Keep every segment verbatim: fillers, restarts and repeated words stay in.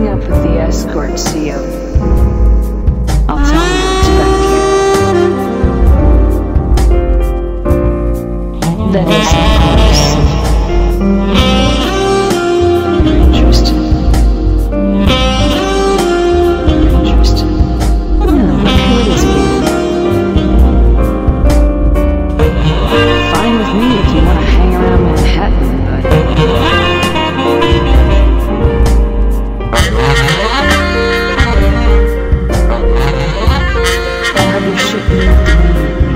meeting up with the escort C O. I'll tell him to expect you. That is, of course. You're interested. You're interested. No, what could it be? Fine with me if you want to hang around Manhattan, but... I'll have your shit moved immediately.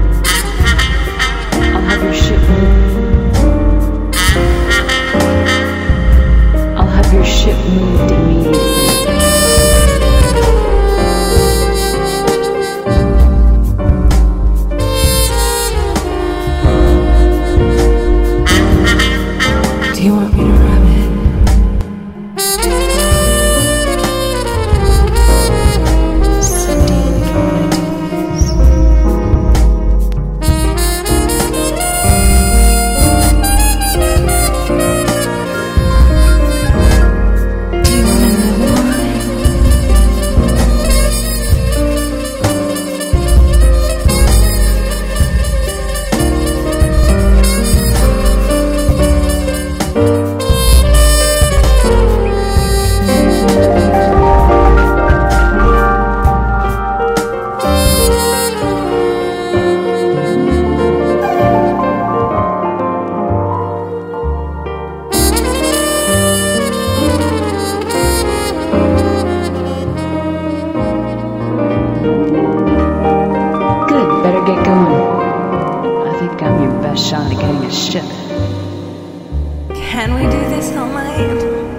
I'll have your shit moved. I'll have your shit moved immediately. Do you want me to rub it? Cindy, you don't want to do this. Do you want another one? Good, better get going. I think I'm your best shot at getting a ship. Can we do this all night?